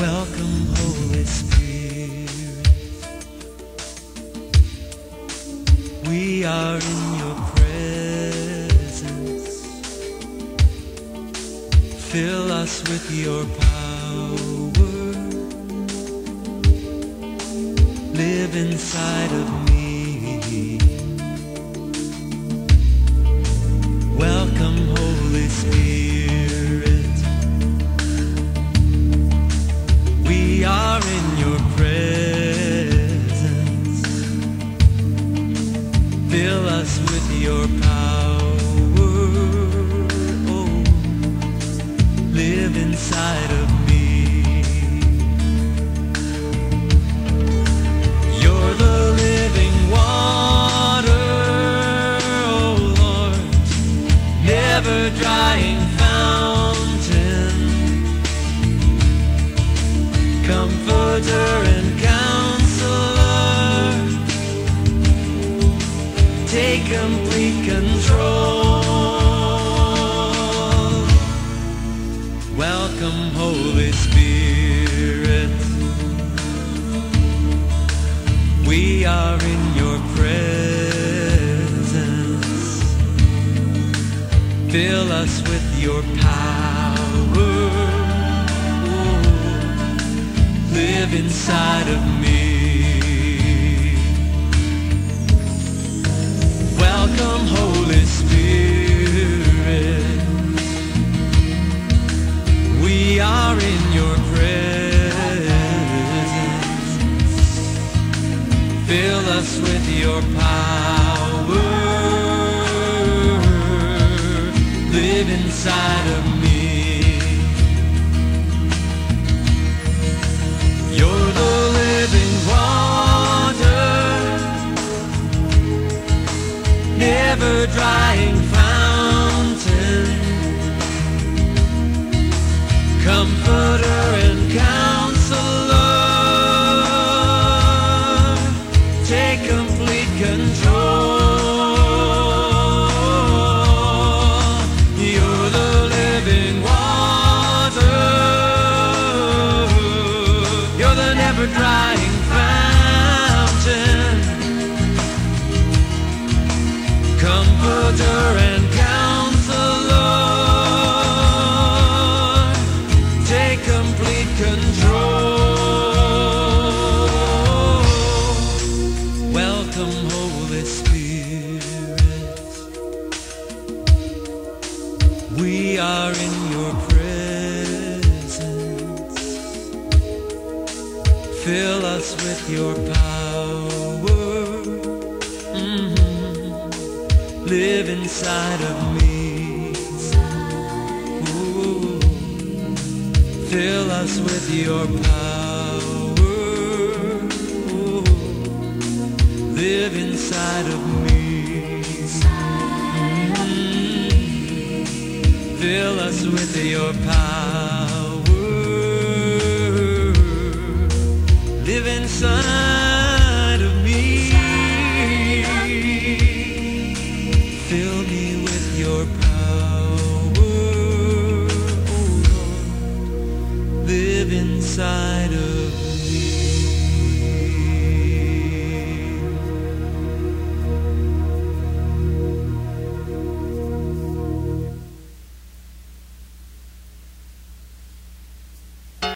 Welcome, Holy Spirit. We are in your presence. Fill us with your power. Live inside of me. Welcome, Holy Spirit. We are in your presence. Fill us with your power. Oh, live inside of me. You're the living water, oh Lord, never drying fountain, comforter and counselor, take complete control. Welcome, Holy Spirit. We are in your presence. Fill us with your power. Live inside of me. Welcome, Holy Spirit. We are in your presence. Fill us with your power. Live inside of me. You're the living water, never drying fountain, comforter and counselor, take complete control. You're the living water, you're the never drying fountain, comforter and counselor, take complete control. Welcome, Holy Spirit. We are in your presence. Fill us with your power. Live inside of me. Ooh. Fill us with your power. Ooh. Live inside of me. Fill us with your power.